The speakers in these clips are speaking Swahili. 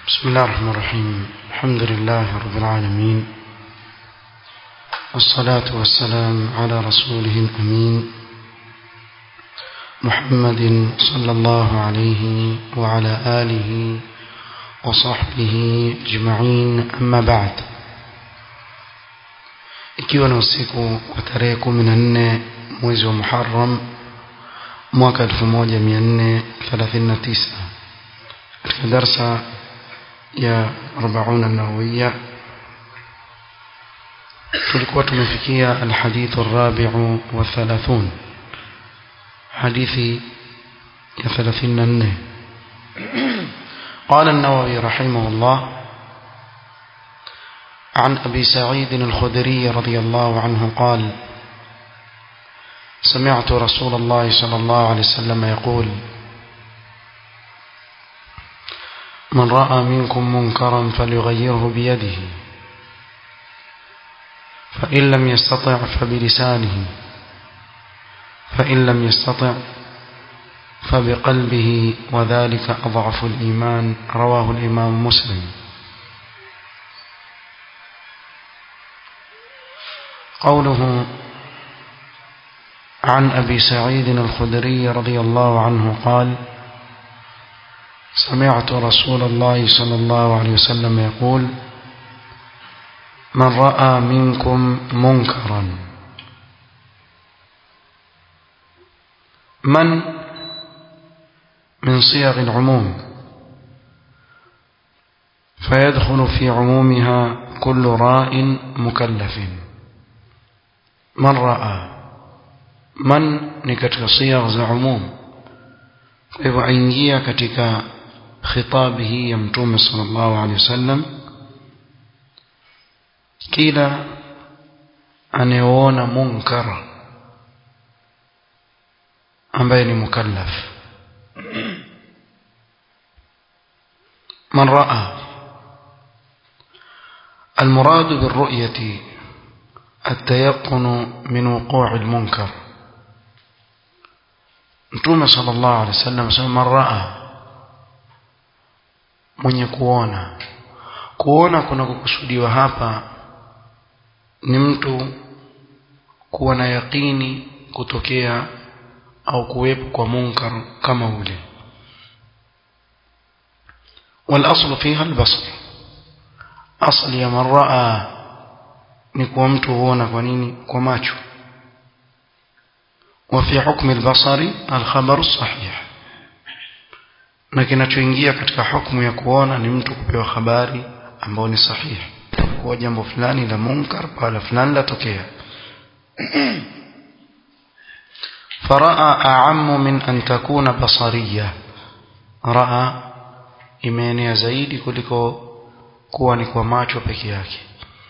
بسم الله الرحمن الرحيم. الحمد لله رب العالمين، والصلاة والسلام على رسوله الأمين محمد صلى الله عليه وعلى آله وصحبه أجمعين. أما بعد، ikiwa ni usiku wa tarehe 14 mwezi wa Muharram mwaka 1439 katika darasa ya 40 an-Nawawiyya tulikuwa tumefikia al-hadith ar-rabi'u wa 30, hadithi ya 34. قال النووي رحمه الله: عن أبي سعيد الخدري رضي الله عنه قال: سمعت رسول الله صلى الله عليه وسلم يقول: من رأى منكم منكرا فليغيره بيده، فإن لم يستطع فبلسانه، فإن لم يستطع فبقلبه، وذلك أضعف الإيمان. رواه الإمام مسلم. قوله عن أبي سعيد الخدري رضي الله عنه قال: سمعت رسول الله صلى الله عليه وسلم يقول: من رأى منكم منكرا. من صيغ العموم، فيدخل في عمومها كل راء مكلف. من رأى، من ni katika صيغ za umum, kwa hivyo aingia katika khitabi hii ya Mtume sallallahu alaihi wasallam kila anayeona munkar ambaye ni mukallaf. من رأى، المراد بالرؤية التيقن من وقوع المنكر. Mtume sallallahu alaihi wasallam asema man raa, mwenye kuona. Kuona kuna kukusudiwa hapa ni mtu kuwa na yaqini kutokea au kuwepo kwa munkar kama ule. wal aslu fiha al basar, asli ya man raa ni kwa mtu huona. Kwa nini? Kwa macho. وفي حكم البصر الخبر الصحيح، na kinachoingia katika hukumu ya kuona ni mtu kupewa habari ambayo ni sahihi kwa jambo fulani la munkar pala fulani latokea. faraa a'ammu min an takuna basariyya, raa imeenea zaidi kuliko kuwa ni kwa macho peke yake.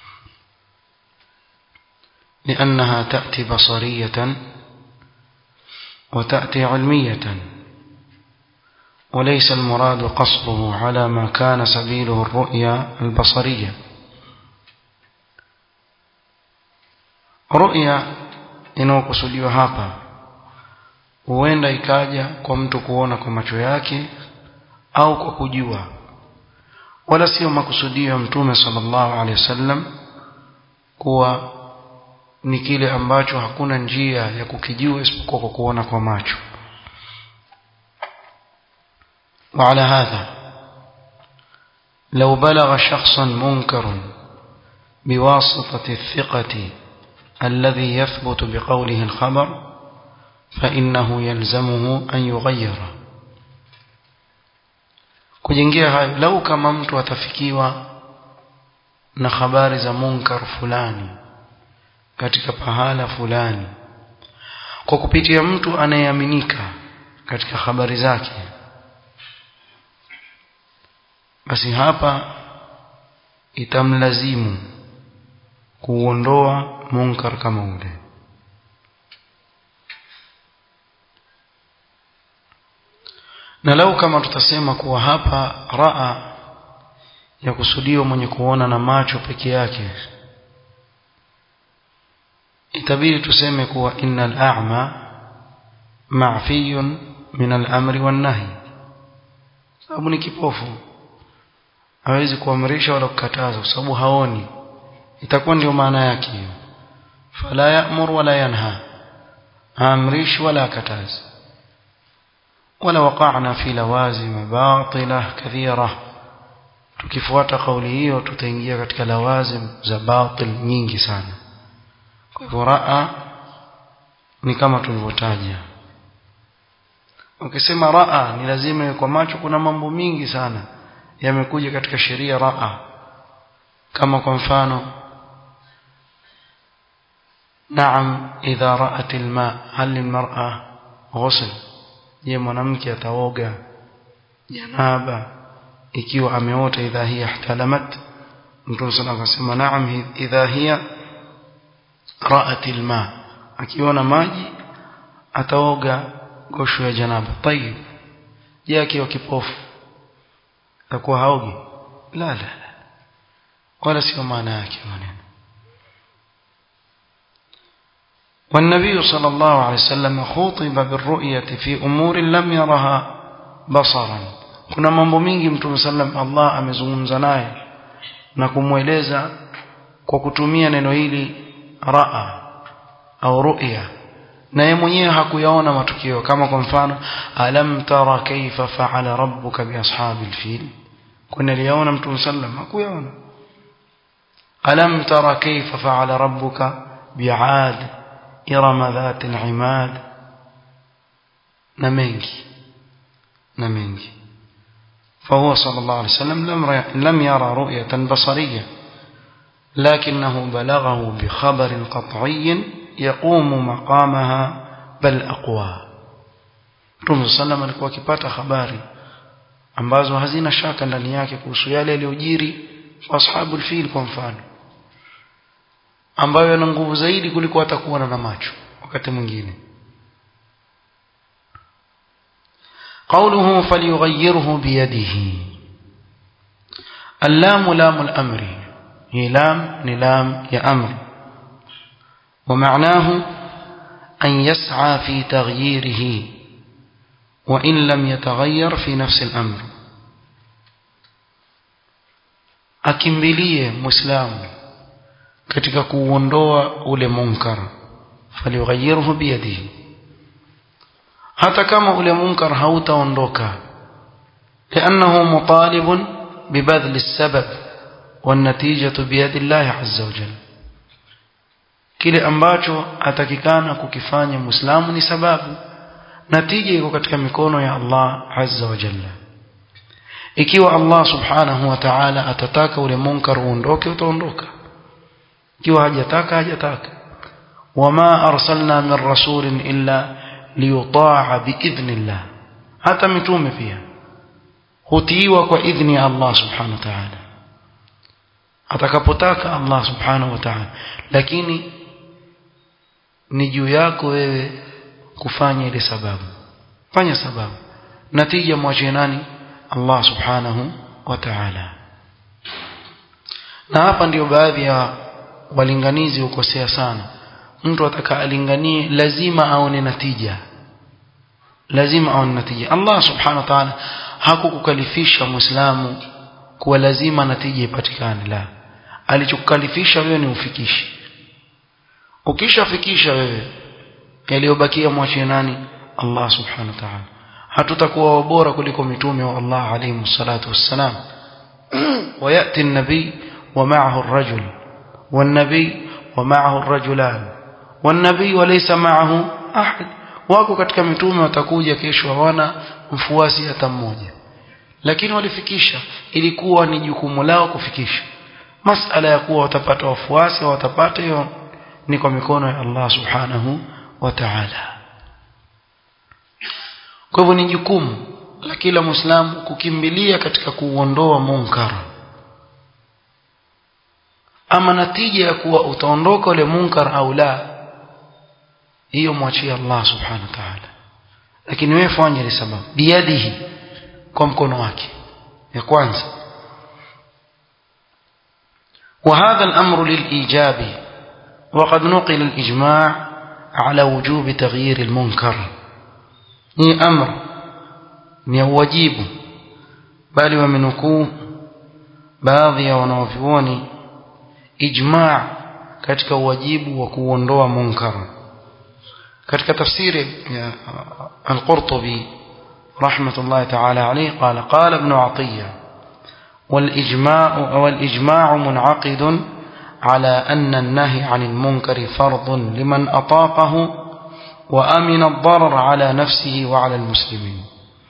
لأنها تأتي بصرية وتأتي علمية، وليس المراد قصره على ما كان سبيله الرؤيا البصرية. رؤيا inayokusudiwa hapa huenda ikaja kwa mtu kuona kwa macho yake au kwa kujua, wala sio makusudio ya Mtume sallallahu alaihi wasallam kuwa ni kile ambacho hakuna njia ya kukijua isipokuwa kwa kuona kwa macho. وعلى هذا لو بلغ شخصا منكر بواسطة الثقة الذي يثبت بقوله الخبر فإنه يلزمه أن يغيره. kujengea hayo, lau kama mtu atafikiwa na habari za munkar fulani katika pahala fulani kwa kupitia mtu anayeaminika katika habari zake, basi hapa itamlazimu kuondoa munkar kama ule. Na lau kama tutasema kuwa hapa raa ya kusudio mwenye kuona na macho peke yake, itabidi tuseme kuwa innal a'ma ma'fiyun min al-amri wan nahy, sababu ni kipofu hawezi kuamrisha wala kukataza kwa sababu haoni, itakuwa ndio maana yake hiyo. Fala ya'mur wala yanha, amrish wala kataza. Wala waqa'na fi lawazim batilah kathira, tukifuata kauli hiyo tutaingia katika lawazim za batil nyingi sana. Kwa hivyo raa ni kama tulivyotaja. Ukisema raa ni lazima kwa macho, kuna mambo mingi sana yamekuja katika sheria raa, kama kwa mfano naam idha ra'at alma hal almar'a ghusl, je mwanamke ataoga janaba ikiwa ameota idha hiya ihtalamat? Mtume sallallahu alayhi wasallam naam idha hiya ra'at alma, akiona maji ataoga gosho ya janaba. Tayib, je akiwa kipofu atakuwa haogi? La, wala sio maana yake maneno. والنبي صلى الله عليه وسلم خطب بالرؤية في أمور لم يرها بصرا. kuna mambo mingi Mtume sallam Allah amezungumza naye na kumueleza kwa kutumia neno hili raa au ru'ya, na yeye mwenyewe hakuyaona matukio. Kama kwa mfano alam tara kayfa fa'ala rabbuka bi ashabil fil, kuna aliona Mtume sallam hakuyaona. alam tara kayfa fa'ala rabbuka bi'ad إرم ذات العماد نمنجي. فهو صلى الله عليه وسلم لم يرى رؤية بصرية، لكنه بلغه بخبر قطعي يقوم مقامها بل أقوى. Mtume صلى الله عليه وسلم alikuwa akipata habari ambazo hazina shaka ndani yake kuhusu yale yaliyojiri kwa ashabul fil kwa mfano, ambayo yana nguvu zaidi kuliko atakuwa na macho wakati mwingine. قوله فليغيره بيده، اللام لام الأمر، هي لام يا أمر، ومعناه أن يسعى في تغييره وإن لم يتغير في نفس الأمر. akimbilie muislamu katika kuondoa ule munkar, falyughayyirhu biyadihi, hata kama ule munkar hautaondoka, لأنه مطالب ببذل السبب والنتيجة بيد الله عز وجل. kile ambacho atakikana kukifanya muislamu ni sababu, natija iko katika mikono ya Allah azza wa jalla. Ikiwa Allah subhanahu wa ta'ala atataka ule munkar uondoke, utaondoka. Ikiwa hajataka. wama arsalna min rasulin illa liyuta'a biidhnillah, hata mitume pia hutiiwa kwa idhni ya Allah subhanahu wa ta'ala, atakapotaka Allah subhanahu wa ta'ala. Lakini ni juu yako wewe kufanya ile sababu. Fanya sababu, natija mwachie nani? Allah subhanahu wa ta'ala. Na hapa ndio baadhi ya walinganizi ukosea sana. Mtu atakaalinganie lazima aone natija, Allah subhanahu wa ta'ala hakukukalifisha muislamu kuwa lazima natija ipatikane. La, alichokukalifisha wewe ni ufikishi. Ukishafikisha wewe, yaliyobakia mwachie nani? Allah subhanahu wa ta'ala. Hatutakuwa bora kuliko mitume wa Allah alayhi salatu wassalam. ويأتي النبي ومعه الرجل والنبي ومعه الرجلان والنبي وليس معه أحد. wako katika mitume watakuja kesho hawana mfuasi hata mmoja, lakini walifikisha. Ilikuwa ni jukumu lao kufikisha. Masala ya kuwa watapata wafuasi au watapata, hiyo ni kwa mikono ya Allah subhanahu wa ta'ala. Kwa hivyo ni jukumu la kila muislamu kukimbilia katika kuondoa munkar. Ama natija ya kuwa utaondoka ule munkar au la, hiyo mwachie Allah subhanahu wa ta'ala. Lakini wewe fanya ile sababu biyadihi, kwa mkono wake. Ya kwanza, وهذا الأمر للإيجاب وقد نقل الإجماع على وجوب تغيير المنكر. ni amr, ni wajibu, bali wamenukuu baadhi ya wanavyuoni ijma' katika wajibu wa kuondoa munkar. katika tafsiri ya al-Qurtubi rahmatullahi ta'ala alayhi qala ibn Atiyya والإجماع منعقد على أن النهي عن المنكر فرض لمن أطاقه وأمن الضرر على نفسه وعلى المسلمين.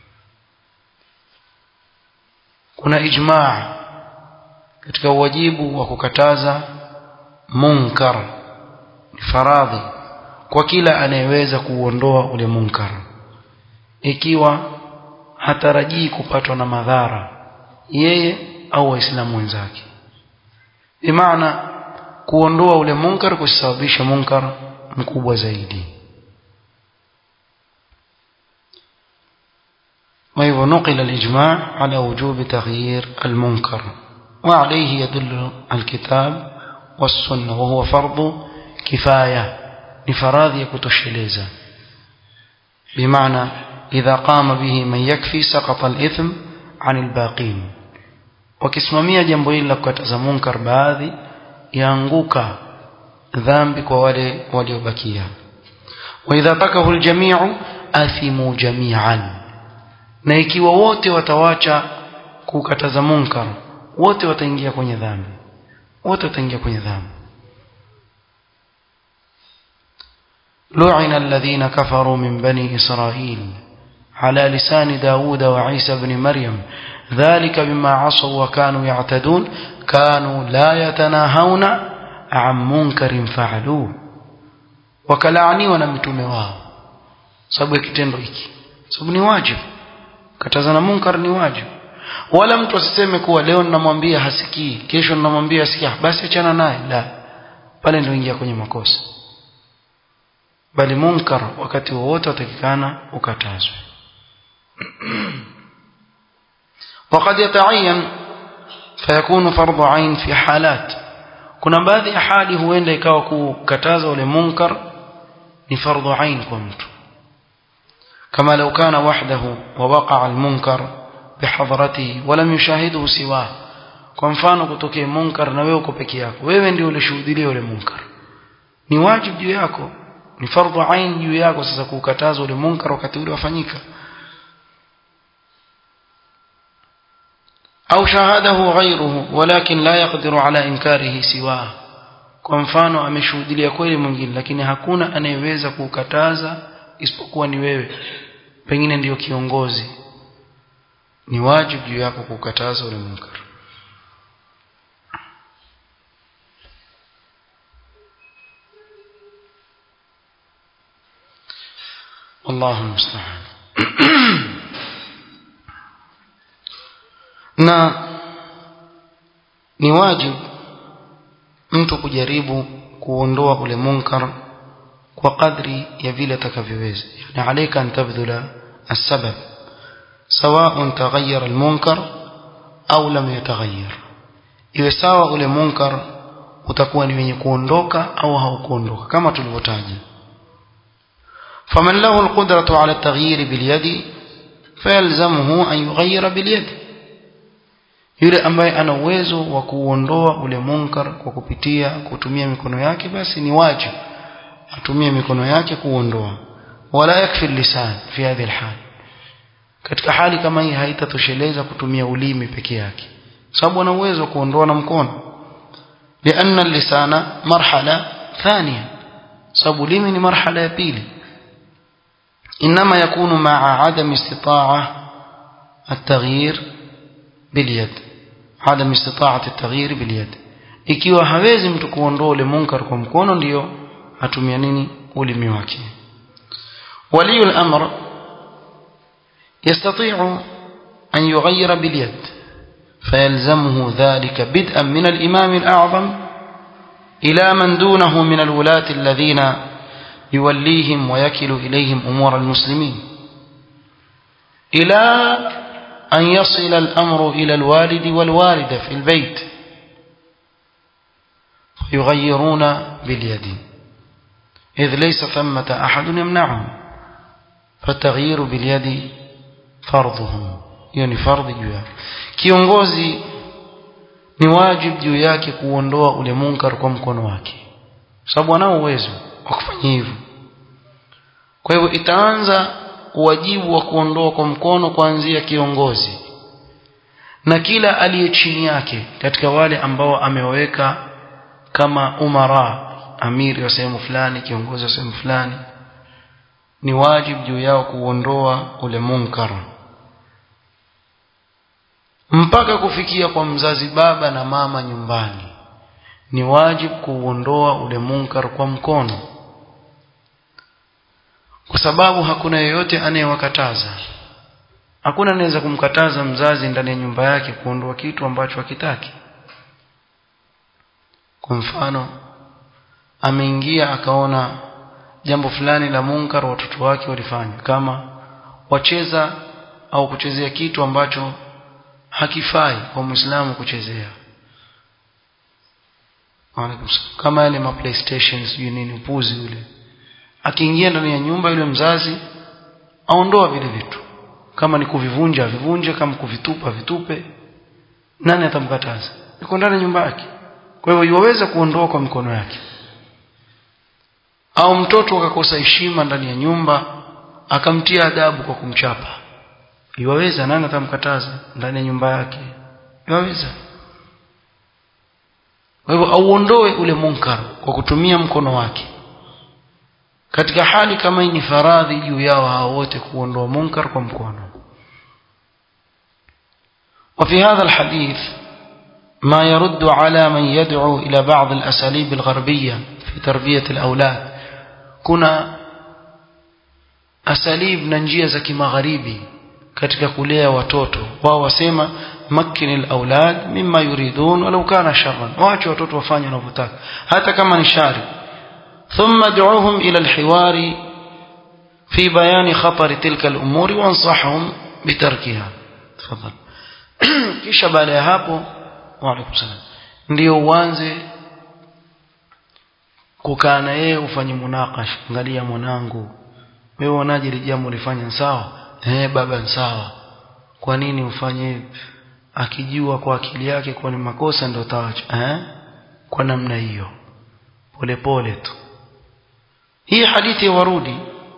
kuna ijma' katika wajibu wa kukataza munkar ni faradhi kwa kila anayeweza kuondoa ule munkar, ikiwa hatarajii kupatwa na madhara yeye au waislamu wenzake. Bimaana kuondoa ule munkar kusababisha munkar mkubwa zaidi. وهو نقل الإجماع على وجوب تغيير المنكر وعليه يدل الكتاب والسنة وهو فرض كفاية لفراض يكتشليزا بمعنى إذا قام به من يكفي سقط الإثم عن الباقين. wakisimamia jambo hili la kukataza munkar baadhi yaanguka dhambi kwa wale waliobakia. wa idha takahu aljami'u athimu jami'an, na ikiwa wote watawacha kukataza munkar wote wataingia kwenye dhambi, لعن الذين كفروا من بني إسرائيل على لسان داود وعيسى بن مريم ذلك بما عصوا وكانوا يعتدون كانوا لا يتناهون عن منكر فعلوه. وكلعنيوا na mitume wao sababu ya kitendo hiki, sababu ni wajibu katazana munkar, ni wajibu. wala mtu asiseme kuwa leo ninamwambia hasikii kesho ninamwambia asikia basi achana naye, la, pale ndio ingia kwenye makosa. bali munkar wakati wote utakikana ukatazwe. وقد يتعين فيكون فرض عين في حالات, kuna baadhi ya hali huenda ikawa kukataza ule munkar ni fardhu ain kwa mtu, kama لو كان وحده ووقع المنكر بحضرته ولم يشاهده سواه. kwa mfano kutokea munkar na wewe uko peke yako, wewe ndio ulishuhudia ule munkar, ni wajibu juu yako, ni fardhu ain juu yako sasa kukataza ule munkar wakati ule wafanyika. au shahadahu ghayruhu walakin la yaqdiru ala inkarihi siwa, kwa mfano ameshuhudia kweli mwingine lakini hakuna anayeweza kukataza isipokuwa ni wewe, pengine ndio kiongozi, ni wajibu juu yako kukataza ule munkar. Allahu musta'an. na ni wajibu mtu kujaribu kuondoa ule munkar kwa kadri ya vile atakavyoweza. yani alayka an tabdhula as-sabab sawa'un taghayyara al-munkar au lam yataghayyar, iwe sawa ule munkar utakuwa ni wenye kuondoka au haukuondoka kama tulivyotaja. faman lahu al-qudratu ala at-taghyir bil-yad fayalzamuhu an yughayyira bil-yad, yule ambaye ana uwezo wa kuondoa ule munkar kwa kutumia mikono yake, basi ni wajibu atumie mikono yake kuondoa. wala yakfi lisan fi hadhihi alhal, katika hali kama hii haitatosheleza kutumia ulimi peke yake, sababu ana uwezo kuondoa na mkono. lianna lisana marhala thaniya, sababu ulimi ni marhala ya pili. inma yakunu ma'a adam istita'a at-taghyir bil-yad, adam istita'at at-taghyir bil-yad, ikiwa hawezi mtu kuondoa ule munkar kwa mkono ndio atumia nini, ulimi wake. ولي الأمر يستطيع أن يغير باليد فيلزمه ذلك بدءا من الإمام الأعظم إلى من دونه من الولاة الذين يوليهم ويكل إليهم أمور المسلمين، إلى أن يصل الأمر إلى الوالد والوالدة في البيت فيغيرون باليد، إذ ليس ثمة أحد يمنعهم، فالتغيير باليد فرضهم، يعني فرض juu. kiongozi ni wajibu juu yake kuondoa ule munkar kwa mkono wake, sababu anao uwezo wa kufanya hivyo. Kwa hivyo itaanza wajibu wa kuondoa kwa mkono kuanzia kiongozi na kila aliye chini yake katika wale ambao ameweka kama umara, amiri wa sehemu fulani, kiongozi wa sehemu fulani, ni wajibu juu yao kuondoa ule munkar, mpaka kufikia kwa mzazi, baba na mama nyumbani. Ni wajibu kuondoa ule munkar kwa mkono, kwa sababu hakuna yeyote anayewakataza. Hakuna anaweza kumkataza mzazi ndani ya nyumba yake kuondoa kitu ambacho hakitaki. Kwa mfano, ameingia akaona jambo fulani la munkar watoto wake walifanya, kama wacheza au kuchezea kitu ambacho hakifai kwa Muislamu kuchezea, kama yale ma PlayStations nini, upuzi ule. Akiingia ndani ya nyumba, yule mzazi aondoa vile vitu, kama ni kuvivunja vivunje, kama kuvitupa vitupe. Nani atamkataza? Yuko ndani ya nyumba yake. Kwa hivyo yuweza kuondoa kwa mikono yake. Au mtoto akakosa heshima ndani ya nyumba, akamtia adabu kwa kumchapa, yuweza. Nani atamkataza? Ndani ya nyumba yake yuweza. Kwa hivyo auondoe ule munkar kwa kutumia mkono wake. Katika hali kama hii ni faradhi juu yao hao wote kuondoa munkar kwa mkono. وفي هذا الحديث ما يرد على من يدعو إلى بعض الأساليب الغربية في تربية الأولاد. كنا أساليب ننجية زكي مغربي katika kulea watoto. Wao wasema makkin al-aulad mimma yuridun walau kana sharran, waache watoto wafanye wanavyotaka hata kama ni shari. ثم ادعوهم إلى الحوار في بيان خطر تلك الأمور وانصحهم بتركها. تفضل. kisha baada ya hapo, wa alaykum salam, ndio uanze kukaa na yeye ufanye munakash. Angalia mwanangu, wewe unaje ile jambo ulifanya sawa? Baba sawa. Kwa nini ufanye? Akijua kwa akili yake kwa ni makosa ndio taacha. Kwa namna hiyo, pole pole tu. Hii hadithi ya warudi,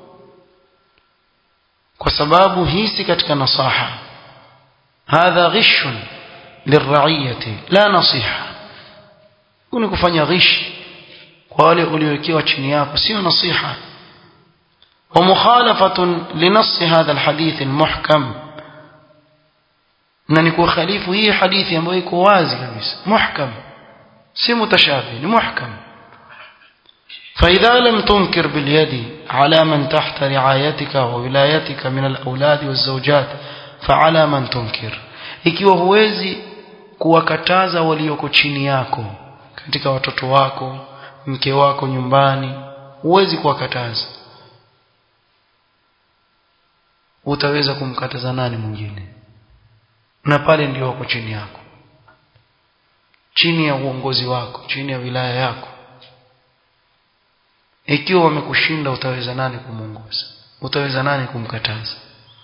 kwa sababu hii si katika nasaha. Hadha ghishun lirraiyati la nasiha. Kuna kufanya ghish kwa wale uliowekewa chini yako, sio nasiha. Wa mukhalafatun linass hadha alhadith almuhkam, na ni kukhalifu hii hadithi ambayo iko wazi kabisa, muhkam, si mutashabih, ni muhkam. فإذا لم تنكر باليد على من تحت رعايتك وولايتك من الأولاد والزوجات فعلى من تنكر. Ikiwa huwezi kuwakataza walioko chini yako katika watoto wako, mke wako nyumbani, huwezi kuwakataza, utaweza kumkataza nani mwingine? Na pale ndio wako chini yako, chini ya uongozi wako, chini ya wilaya yako. Ikiwa wamekushinda, utaweza nani kumuongoza? Utaweza nani kumkataza?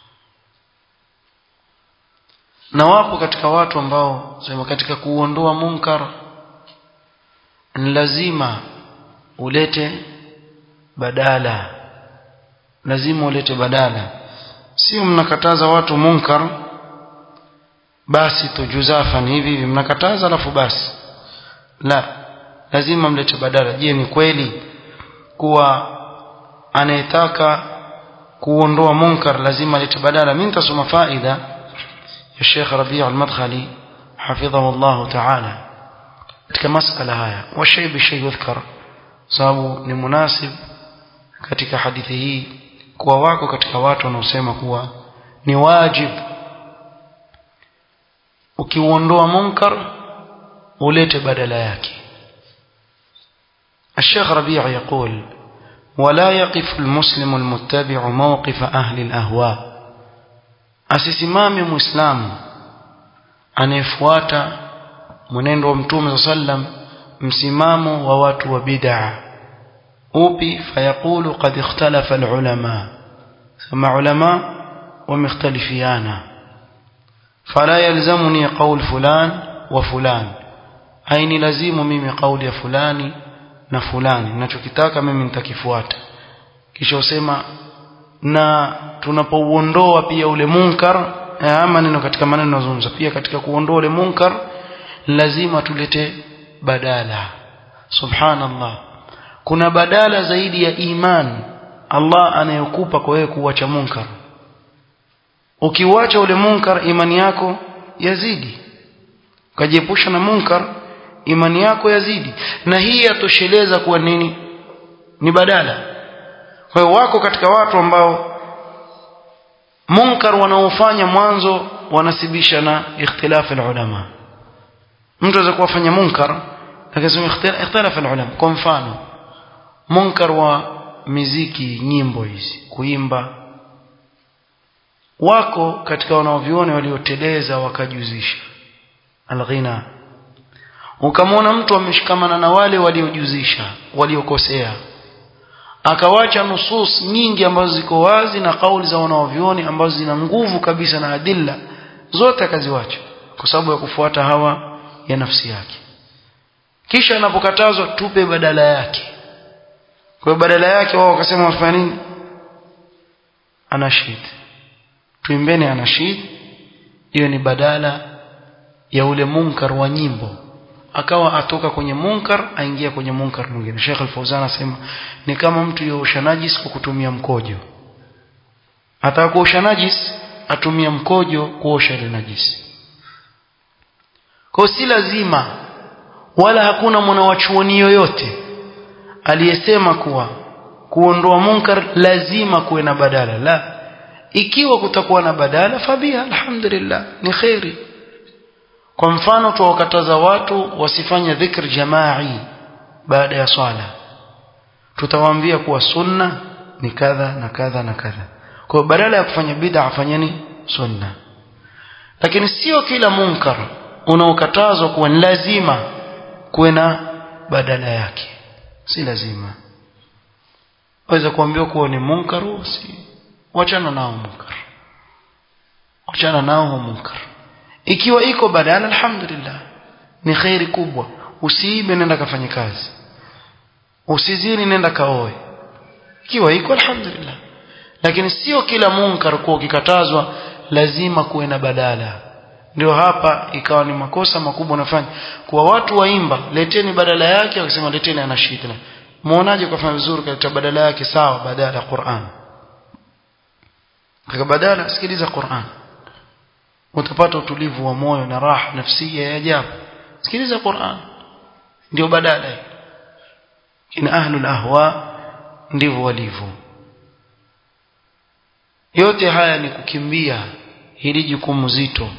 Na wapo katika watu ambao sema katika kuondoa munkar ni lazima ulete badala, lazima ulete badala. Sio mnakataza watu munkar basi tujuzafan hivi mnakataza alafu basi, la, lazima mlete badala. Je, ni kweli kuwa anayetaka kuondoa munkar lazima alete badala? Mimi nitasoma faida ya Sheikh Rabi' al-Madkhali hafidhahu Allah ta'ala katika masala haya, wa shay bi shay yudhkar, sababu ni munasib katika hadithi hii kwa wako katika watu wanaosema kuwa ni wajib ukiuondoa munkar ulete badala yake. الشيخ ربيع يقول: ولا يقف المسلم المتبع موقف أهل الأهواء. asisimame muislamu anayefuata mwenendo wa Mtume sallam msimamo wa watu wa bid'a. upi? fayaqulu qad ikhtalafa alulama, kama ulama wamekhtalifiana, fala yalzamuni qawl fulan wa fulan, haini lazimu mimi kauli ya fulani na fulani, ninachokitaka mimi nitakifuata. Kisha usema na tunapouondoa pia ule munkar, ama neno katika maneno nazungumza pia katika kuondoa ule munkar lazima tulete badala. Subhanallah, kuna badala zaidi ya iman Allah anayokupa kwa wewe kuacha munkar. Ukiwacha ule munkar imani yako yazidi, ukajiepusha na munkar imani yako yazidi, na hii yatosheleza kuwa nini? Ni badala. Kwa hiyo wako katika watu ambao munkar wanaofanya mwanzo wanasibisha na ikhtilaf ulama. Mtu anaweza kufanya munkar lakini ikhtilaf ulama. Kwa mfano munkar wa muziki, nyimbo hizi, kuimba, wako katika wanaoviona walioteleza wakajuzisha alghina. Ukamwona mtu ameshikamana na wale waliojuzisha, waliokosea, akawacha nusus nyingi ambazo ziko wazi na kauli za wanaovioni ambazo zina nguvu kabisa na adilla zote akaziwacha kwa sababu ya kufuata hawa ya nafsi yake. Kisha anapokatazwa tupe badala yake. Kwa badala yake wao wakasema wafanya nini? Anashid. Tuimbeni anashid, hiyo ni badala ya ule munkar wa nyimbo. Akawa atoka kwenye munkar aingia kwenye munkar mwingine. Sheikh Al-Fawzan anasema ni kama mtu yuosha najis kwa kutumia mkojo. Ataka kuosha najis atumia mkojo kuosha ile najis. Kwa si lazima, wala hakuna mwanawachuoni yoyote aliyesema kuwa kuondoa munkar lazima kuwe na badala. La, ikiwa kutakuwa na badala fabia alhamdulillah, ni khairi. Kwa mfano tuwakataza watu wasifanye dhikr jamai baada ya swala, tutawaambia kuwa sunna ni kadha na kadha na kadha. Kwa badala ya kufanya bid'a afanyeni sunna. Lakini sio kila munkar unaokatazwa kuwa lazima kuwe na badala yake, si lazima. Waweza kuambiwa kuwa ni munkar, si wachana nao munkar, wachana nao munkar. Ikiwa iko badala alhamdulillah, ni khairi kubwa. Usiibe, nenda kafanye kazi. Usizini, nenda kaoe. Ikiwa iko alhamdulillah. Lakini sio kila munkar kwa ukikatazwa lazima kuwe na badala. Ndio hapa ikawa ni makosa makubwa nafanya kwa watu waimba, leteni badala yake, wakisema leteni anashidna. Muonaje kufanya vizuri katika badala yake? Sawa, badala Qur'an. Kwa badala sikiliza Qur'an, utapata utulivu wa moyo na raha nafsia ya ajabu. Sikiliza Qur'an, ndio badala hii. Ina ahlul ahwa ndivyo walivyo. Yote haya ni kukimbia hili jukumu zito,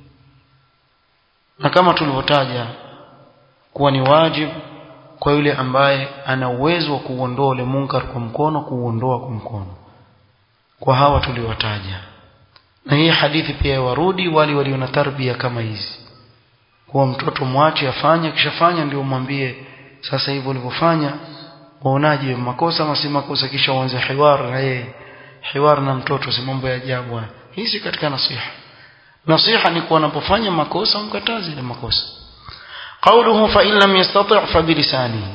na kama tulivyotaja kuwa ni wajibu kwa yule ambaye ana uwezo wa kuondoa ule munkar kwa mkono, kuondoa kwa mkono. Kwa hawa tuliwataja. Na hii hadithi pia warudi wale walio na tarbia kama hizi, kwa mtoto mwache afanye, kishafanya ndio umwambie sasa hivi ulivyofanya waonaje, makosa ama si makosa, kisha uanze hiwar na yeye. Hiwar na mtoto si mambo ya ajabu. Hizi katika nasiha. Nasiha ni kwa anapofanya makosa umkataze ile makosa. قوله فإن لم يستطع فبلسانه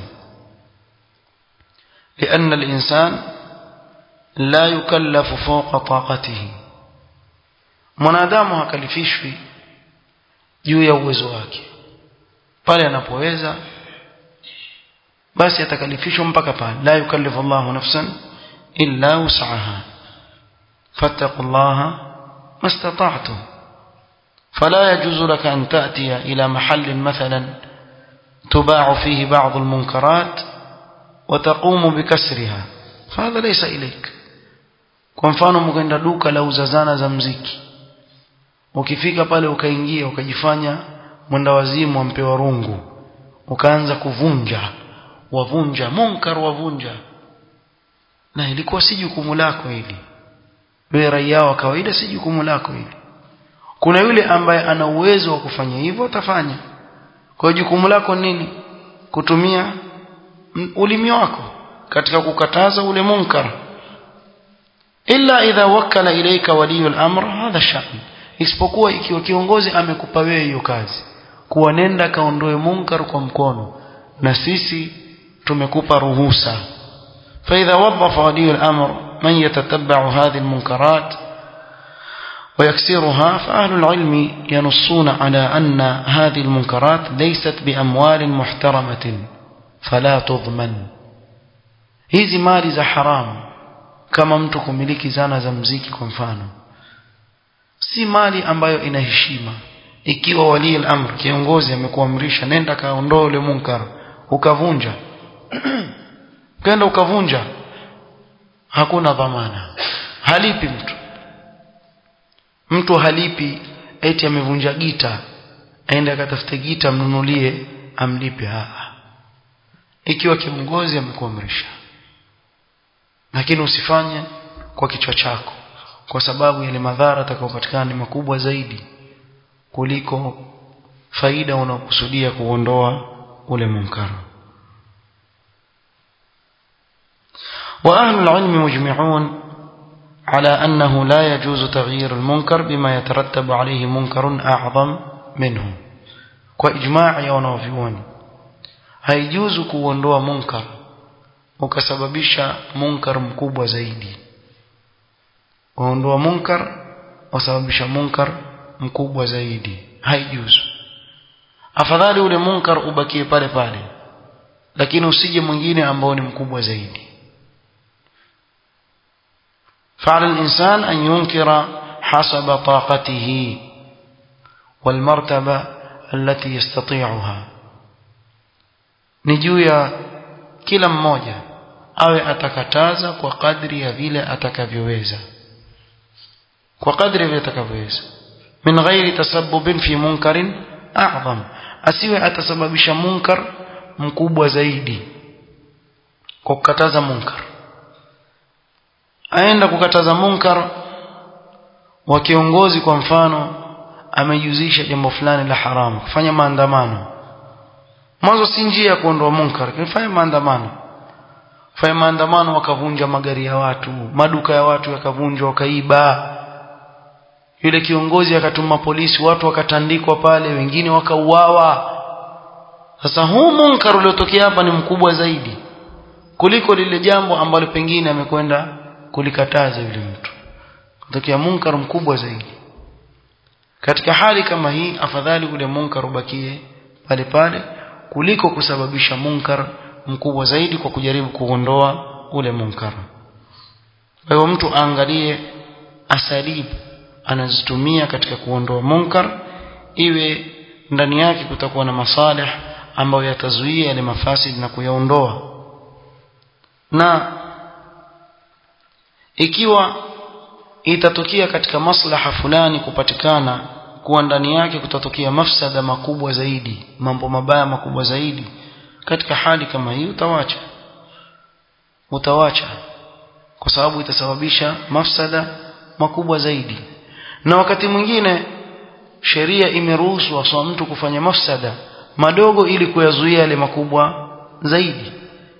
لأن الإنسان لا يكلف فوق طاقته. mwanadamu hakalifishwi juu ya uwezo wake. Pale anapoweza basi atakalifishwa mpaka pale. La yukallifu Allahu nafsan illa wus'aha, fattaqullaha mastata'tum. فلا يجوز لك أن تأتي إلى محل مثلا تباع فيه بعض المنكرات وتقوم بكسرها، فهذا ليس إليك. kwa mfano mkaenda duka la uzazana za muziki, ukifika pale ukaingia ukajifanya mwenda wazimu ampewa rungu, ukaanza kuvunja, wavunja munkar, wavunja, na ilikuwa si jukumu lako hili. Wewe raia wa kawaida, si jukumu lako hili. Kuna yule ambaye ana uwezo wa kufanya hivyo, atafanya. Kwa jukumu lako nini? Kutumia ulimi wako katika kukataza ule munkar. Illa idha wakala ilayka waliyul amr, hadha sha'n. Isipokuwa ikiwa kiongozi amekupa wewe hiyo kazi, kuwa nenda kaondoe munkar kwa mkono, na sisi tumekupa ruhusa. فإذا وظف ولي الأمر من يتتبع هذه المنكرات ويكسرها فأهل العلم ينصون على أن هذه المنكرات ليست بأموال محترمة فلا تضمن. hizi mali za haramu kama mtu kumiliki zana za muziki kwa mfano, si mali ambayo ina heshima. Ikiwa wali al-amr, kiongozi, amekuamrisha nenda kaondoe ule munkar, ukavunja kenda ukavunja, hakuna dhamana, halipi mtu halipi eti amevunja gita aende akatafute gita mnunulie amlipe. Ikiwa kiongozi amekuamrisha, lakini usifanye kwa kichwa chako, kwa sababu yale madhara atakayopatikana ni makubwa zaidi kuliko faida unaokusudia kuondoa ule munkar. وأهل العلم مجمعون على أنه لا يجوز تغيير المنكر بما يترتب عليه منكر أعظم منه. وإجماع يونوفيون هيجوز kuondoa munkar ukasababisha munkar mkubwa zaidi. Kuondoa munkar usababisha munkar mkubwa zaidi, haijuzu. Afadhali ule munkar ubakie pale pale, lakini usije mwingine ambao ni mkubwa zaidi. فعلى الإنسان أن ينكر حسب طاقته والمرتبة التي يستطيعها. نجويا kila mmoja awe atakataza kwa kadri ya vile atakavyoweza, kwa kadri vile atakavyoweza, min ghairi tasabbubin fi munkarin a'zam, asiwe atasababisha munkar mkubwa zaidi kwa kukataza munkar. Aenda kukataza munkar wa kiongozi, kwa mfano amejuzisha jambo fulani la haramu, kufanya maandamano. Mwanzo si njia ya kuondoa munkar, kufanya maandamano wakavunja magari ya watu, maduka ya watu yakavunjwa, wakaiba. Yule kiongozi akatuma polisi, watu wakatandikwa pale, wengine wakauawa. Sasa huu munkar uliotokea hapa ni mkubwa zaidi kuliko lile jambo ambalo pengine amekwenda kulikataza yule mtu. Kutokea munkar mkubwa zaidi. Katika hali kama hii, afadhali ule munkar ubakie pale pale kuliko kusababisha munkar mkubwa zaidi kwa kujaribu kuondoa ule munkar. Kwa hiyo mtu aangalie asalib anazitumia katika kuondoa munkar, iwe ndani yake kutakuwa na masalih ambayo yatazuia yale mafasid na kuyaondoa. Na ikiwa itatokea katika maslaha fulani kupatikana kuwa ndani yake kutatokea mafsada makubwa zaidi, mambo mabaya makubwa zaidi, katika hali kama hii utawacha kwa sababu itasababisha mafsada makubwa zaidi. Na wakati mwingine sheria imeruhusu hasa mtu kufanya mafsada madogo ili kuyazuia yale makubwa zaidi,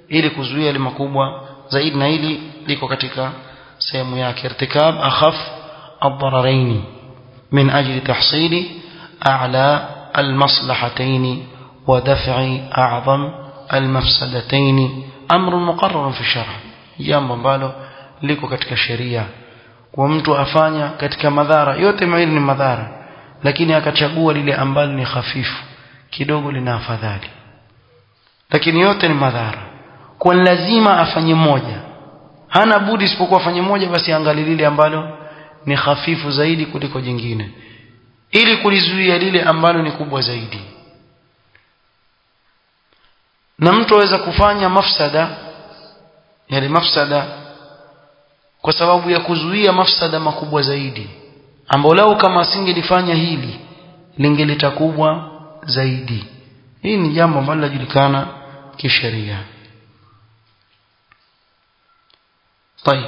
na hili liko katika sehemu yake, irtikab akhaf ad-dararain min ajli tahsili a'la al-maslahatayn wa daf'i a'zam al-mafsadatayn, amru muqarrar fi sharh, jambo ambalo liko katika sheria. Kwa mtu afanya katika madhara yote mawili, ni madhara, lakini akachagua lile ambalo ni hafifu kidogo, lina afadhali, lakini yote ni madhara, kwa lazima afanye moja, hana budi isipokuwa afanye moja. Basi angalie lile ambalo ni hafifu zaidi kuliko jingine, ili kulizuia lile ambalo ni kubwa zaidi. Na mtu aweza kufanya mafsada kwa sababu ya kuzuia mafsada makubwa zaidi, ambao lau kama asingelifanya hili lingeleta kubwa zaidi. Hii ni jambo ambalo linajulikana kisheria. طيب,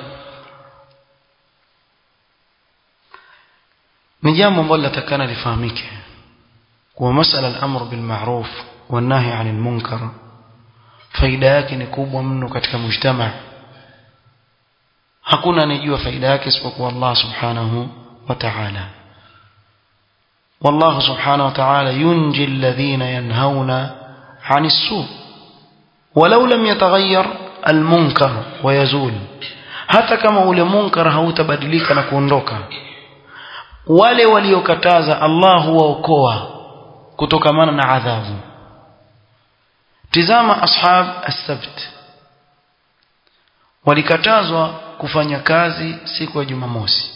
ni jambo ambalo latakana lifahamike kwa masala al-amr bil ma'ruf wan nahy 'anil munkar, faida yake ni kubwa mno katika mujtama. Hakuna anejua faida yake isipokuwa Allah subhanahu wa ta'ala. والله سبحانه وتعالى ينجي الذين ينهون عن السوء ولو لم يتغير المنكر ويزول hata kama ule munkar hautabadilika na kuondoka wale waliokataza Allah huwaokoa kutokamana na adhabu. Tizama ashab as-sabt walikatazwa kufanya kazi siku ya Jumamosi,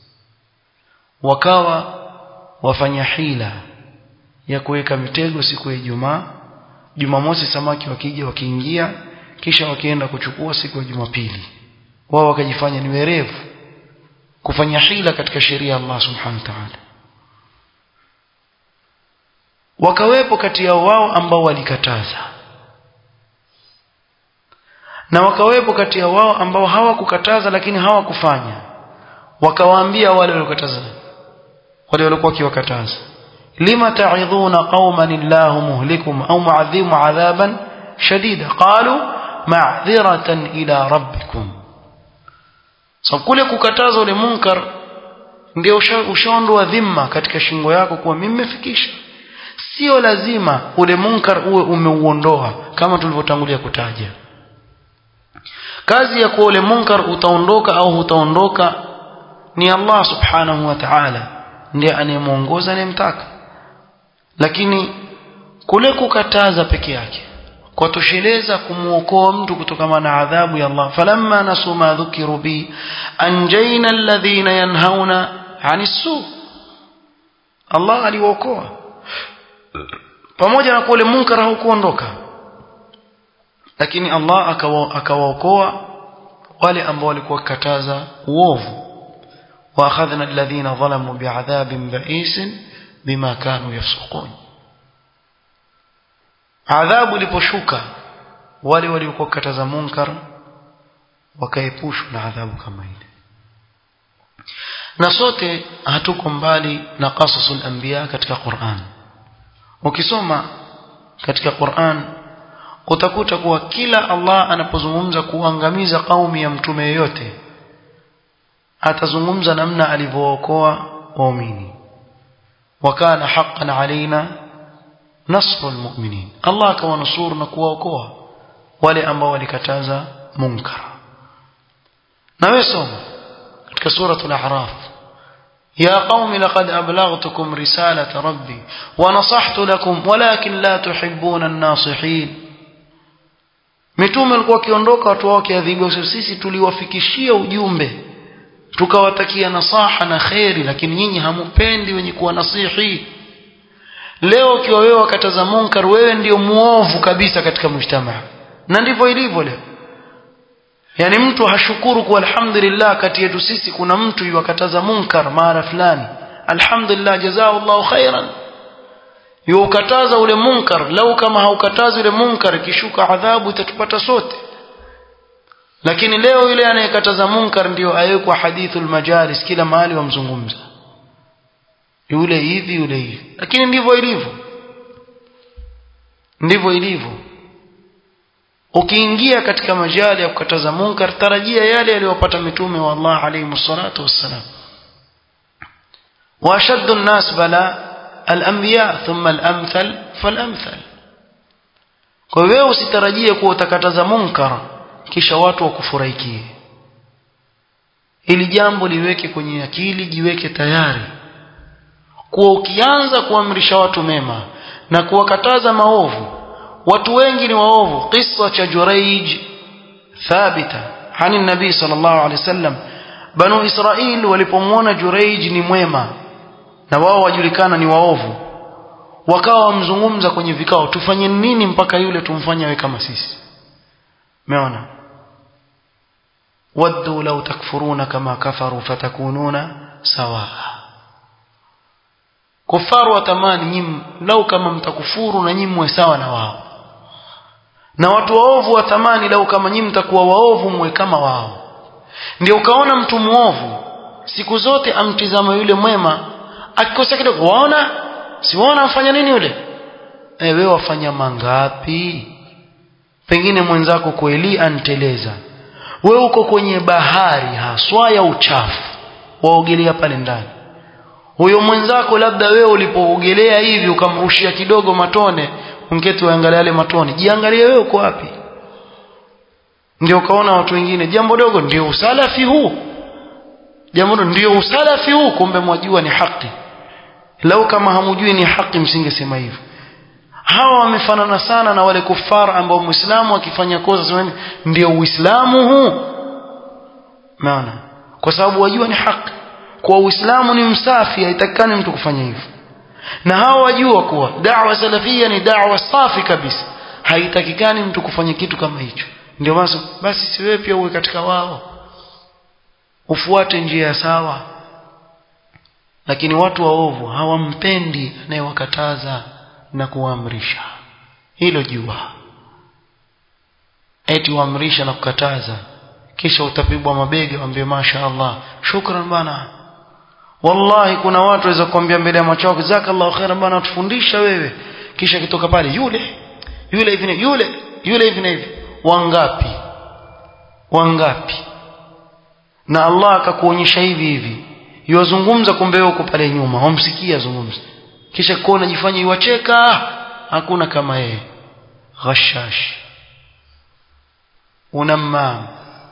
wakawa wafanya hila ya kuweka mitego siku ya Ijumaa. Jumamosi samaki wakija wakiingia, kisha wakienda kuchukua siku ya Jumapili. Wao wakajifanya ni werevu kufanya hila katika sheria ya Allah subhanahu wa ta'ala. Wakawepo kati yao wao ambao walikataza, na wakawepo kati ya wao ambao hawakukataza lakini hawakufanya. Wakawaambia wale waliokataza, wale waliokuwa kiwakataza, lima ta'idhuna qauman illahu muhlikum au mu'adhibum 'adhaban shadida, qalu ma'dhiratan ila rabbikum. So kule kukataza ule munkar ndio ushaondoa dhima katika shingo yako kuwa mimi nimefikisha. Sio lazima ule munkar uwe umeuondoa kama tulivyotangulia kutaja. Kazi ya kuwa ule munkar utaondoka au hutaondoka ni Allah subhanahu wa ta'ala, ndiye anayemuongoza anayemtaka. Lakini kule kukataza peke yake kwa tosheleza kumuokoa mtu kutokana na adhabu ya Allah. Falamma nasu ma dhukiru bi anjayna alladhina yanhauna 'anis su, Allah aliwaokoa pamoja na kule munkar haukuondoka, lakini Allah akawaokoa wale ambao walikuwa kataza uovu. wa akhadhna alladhina zalamu bi'adhabin ba'isin bima kanu yafsuqun. Adhabu iliposhuka wale waliokuwa kataza munkar wakaepushwa na adhabu kama ile. Na sote hatuko mbali na qasasul anbiya katika Qur'an. Ukisoma katika Qur'an utakuta kuwa kila Allah anapozungumza kuangamiza kaumi ya mtume yeyote atazungumza namna alivyookoa waumini. Wakana haqqan alaina nasrul mu'minin, Allah akawanusuru na kuwaokoa wale ambao walikataza munkar. Na wewe soma katika suratul A'raf, ya qaumi laqad ablaghtukum risalata rabbi wa nasahtu lakum walakin la tuhibbuna an-nasihin. Mitume walikuwa wakiondoka watu wao kiadhibu, sisi tuliwafikishia ujumbe tukawatakia nasaha na khairi, lakini nyinyi hamupendi wenye kuwa nasihi. Leo ukiwa wewe wakataza munkar, wewe ndio muovu kabisa katika mujtamaa. Na ndivyo ilivyo leo. Yani mtu hashukuru kwa alhamdulillah kati yetu sisi kuna mtu yuwakataza munkar mara fulani, alhamdulillah jazakallahu khairan, yukataza ule munkar. Lau kama haukatazi ule munkar kishuka adhabu itatupata sote. Lakini leo yule anayekataza munkar ndio ayekwa hadithul majalis, kila mahali wamzungumza yule hivi yule hivi. Lakini ndivyo ilivyo, ndivyo ilivyo. Ukiingia katika majali ya kukataza munkar, tarajia yale yaliyopata mitume wa Allah alayhi salatu wassalam. wa ashaddu an-nas bala al-anbiya thumma al-amthal fal-amthal. Kwa wewe usitarajie kuwa utakataza munkar kisha watu wakufurahikie. Ili jambo liweke kwenye akili, jiweke tayari kuwa ukianza kuamrisha watu mema na kuwakataza maovu, watu wengi ni waovu. Kisa cha Jurayj thabita hani nabii sallallahu alaihi wasallam. Banu Israil walipomwona Jurayj ni mwema na wao wajulikana ni waovu, wakawa wamzungumza kwenye vikao, tufanye nini mpaka yule tumfanye awe kama sisi. Umeona, waddu law takfuruna kama kafaru fatakununa sawa. Kufaru watamani nyinyi lau kama mtakufuru na nyinyi mwe sawa na wao, na watu waovu watamani lau kama nyinyi mtakuwa waovu mwe kama wao. Ndio ukaona mtu muovu siku zote amtizama yule mwema, akikosa kidogo waona si waona afanya nini yule. Wewe wafanya mangapi? Pengine mwenzako kweli anteleza, wewe uko kwenye bahari haswa ya uchafu, waogelea pale ndani. huyo mwenzako labda wewe ulipoogelea hivi ukamrushia kidogo matone, ungeti uangalie yale matone, jiangalie wewe uko wapi. Ndio kaona watu wengine jambo dogo ndio usalafi huu, jambo ndio usalafi huu, kumbe mwajua ni haki. Lau kama hamujui ni haki msingesema hivyo. Hawa wamefanana sana na wale kufara ambao muislamu akifanya kosa sema ndio uislamu huu. Maana kwa sababu wajua ni haki. Kwa uislamu ni msafi, haitakani mtu kufanya hivyo. Na hawa wajua kuwa da'wa salafia ni da'wa safi kabisa, haitakikani mtu kufanya kitu kama hicho. Ndio basi si wewe pia uwe katika wao, ufuate njia sawa. Lakini watu waovu hawampendi anayewakataza na kuamrisha. Hilo jua. Eti waamrisha na kukataza, kisha utapigwa mabega waambie mashaallah, shukran bana. Wallahi kuna watu waweza kuambia mbele ya macho yako jazakallahu khairan bana, tufundisha wewe, kisha kitoka pale yule hivi na hivi. Wangapi? Na Allah akakuonyesha hivi yozungumza, kumbe uko pale nyuma wamsikia zungumza, kisha kuona jifanye iwacheka. Hakuna kama yeye. Ghashash, unamma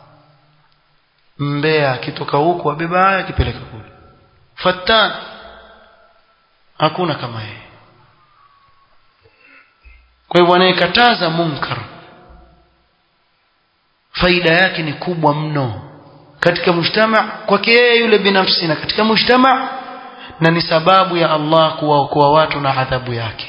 mbea, kitoka huko abeba haya kipeleka kule. Fatan, hakuna kama yeye. Kwa hivyo anayekataza munkar faida yake ni kubwa mno katika mujtama, kwake yeye yule binafsi na katika mujtama, na ni sababu ya Allah kuwaokoa watu na adhabu yake.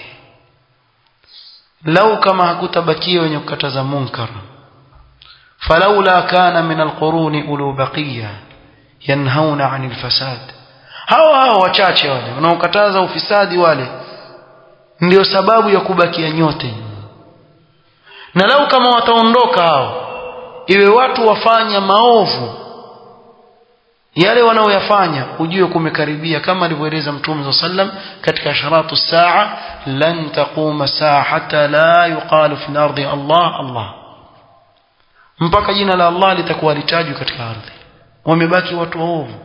Lau kama hakutabakia wenye kukataza munkar, falaula kana min alquruni ulu baqiya yanhauna 'anil fasad, hawa wachache wale wanaokataza ufisadi, wale ndio sababu ya kubakia nyote. Na lau kama wataondoka hao, iwe watu wafanya maovu yale wanaoyafanya, ujue kumekaribia, kama alivyoeleza Mtume sallam katika asharatu saa, lan taquma saa hatta la yuqalu fil ardi Allah Allah, mpaka jina la Allah litakuwa litajwa katika ardhi. Wamebaki watu waovu,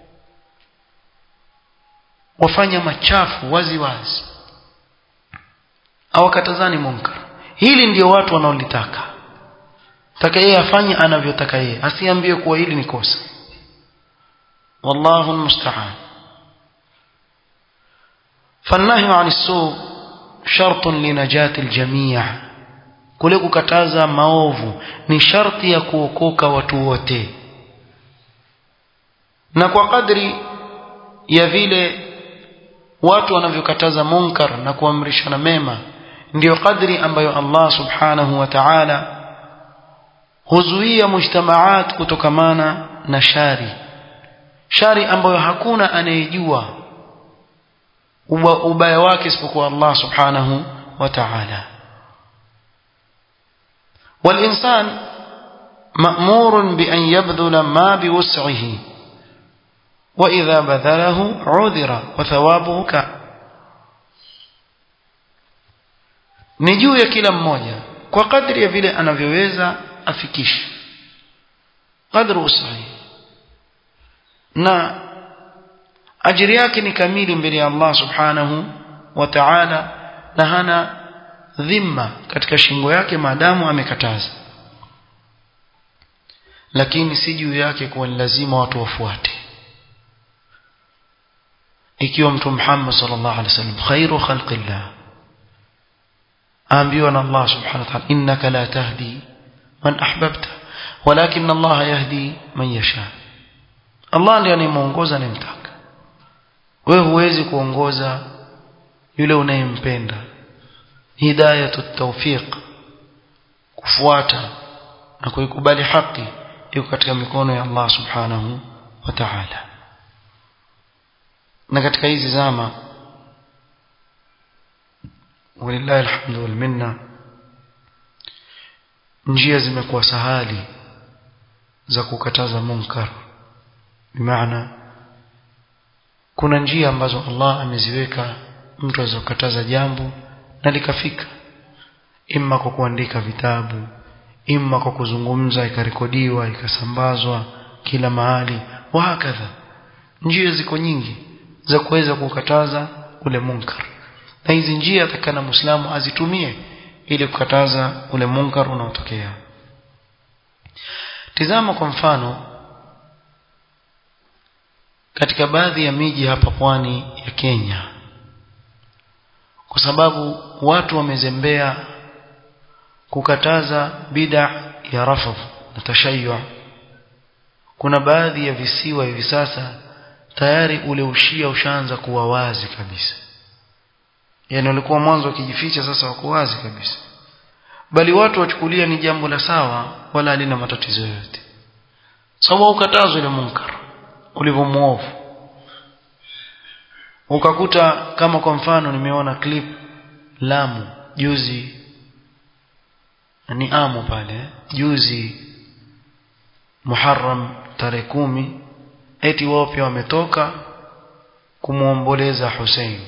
wafanya machafu wazi wazi, awakatazani munkar. Hili ndio watu wanaolitaka. Taka yeye afanye anavyotaka yeye, asiambie kuwa hili ni kosa. Wallahu almusta'an. فالنهي عن السوء شرط لنجاة الجميع. kule kukataza maovu ni sharti ya kuokoka watu wote, na kwa kadri ya vile watu wanavyokataza munkar na kuamrishana mema, ndio kadri ambayo Allah subhanahu wa ta'ala huzuia mujtamaat kutokamana na shari ambayo hakuna anayejua ubaya wake isipokuwa Allah subhanahu wa ta'ala. والإنسان مأمور بأن يبذل ما بوسعه وإذا بذله عذر وثوابه كان. ni juu ya kila mmoja kwa kadri ya vile anavyoweza afikishe kadri usahi, na ajiri yake ni kamili mbele ya Allah subhanahu wa ta'ala, na hana dhima katika shingo yake maadamu amekataza. Lakini si juu yake kuwa ni lazima watu wafuate. Ikiwa Mtume Muhammad sallallahu alaihi wasallam khairu khalqillah ambiwa na Allah subhanahu wa ta'ala, innaka la tahdi man ahbabta walakin Allah yahdi man yasha. Allah ndiye anayemuongoza anayemtaka. Wewe huwezi kuongoza yule unayempenda. Hidayatut tawfiq, kufuata na kuikubali haki, iko katika mikono ya Allah subhanahu wa ta'ala. Na katika hizi zama, walillahi alhamdu wal minna, njia zimekuwa sahali za kukataza munkar. Bimaana kuna njia ambazo Allah ameziweka mtu aweza kukataza jambo na likafika, imma kwa kuandika vitabu, imma kwa kuzungumza ikarekodiwa ikasambazwa kila mahali, wa hakadha. Njia ziko nyingi za kuweza kukataza ule munkar, na hizi njia atakana muislamu azitumie ili kukataza ule munkar unaotokea. Tizama kwa mfano katika baadhi ya miji hapa pwani ya Kenya, kwa sababu watu wamezembea kukataza bid'a ya rafdh na tashayyu. Kuna baadhi ya visiwa hivi sasa tayari ule ushia ushaanza kuwa wazi kabisa, yani walikuwa mwanzo wakijificha, sasa wako wazi kabisa, bali watu wachukulia ni jambo la sawa wala halina matatizo yote. Sawa, ukatazo ile munkar ulivyomuovu. Ukakuta kama kwa mfano nimeona clip Lamu juzi, ni Amu pale juzi Muharram tarehe 10, eti wao pia wametoka kumuomboleza Hussein,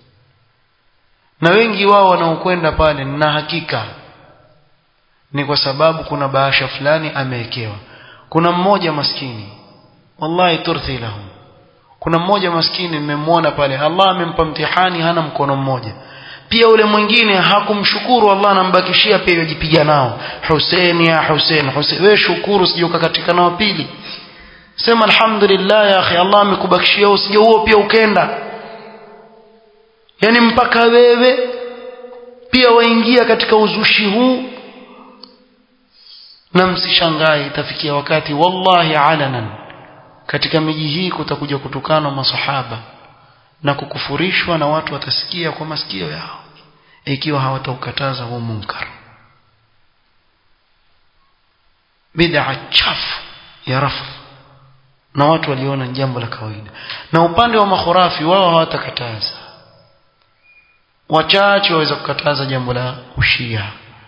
na wengi wao wanaokwenda pale na hakika ni kwa sababu kuna bahasha fulani amewekewa. Kuna mmoja maskini wallahi turthi lahum, kuna mmoja maskini nimemwona pale, Allah amempa mtihani, hana mkono mmoja. Pia ule mwingine hakumshukuru Allah, anambakishia pia yajipiga nao, Hussein ya Hussein Hussein. Wewe shukuru usijoka katika nao pili, sema alhamdulillah ya akhi, Allah amekubakishia usije huo pia ukenda. Yani mpaka wewe pia waingia katika uzushi huu. Na msishangae itafikia wakati wallahi alanan katika miji hii kutakuja kutukana masahaba na kukufurishwa, na watu watasikia kwa masikio yao ikiwa hawataukataza huo munkar. Bid'a chafu ya rafdh, na watu waliona jambo la kawaida. Na upande wa makhurafi wao hawatakataza, wachache waweza kukataza jambo la ushia.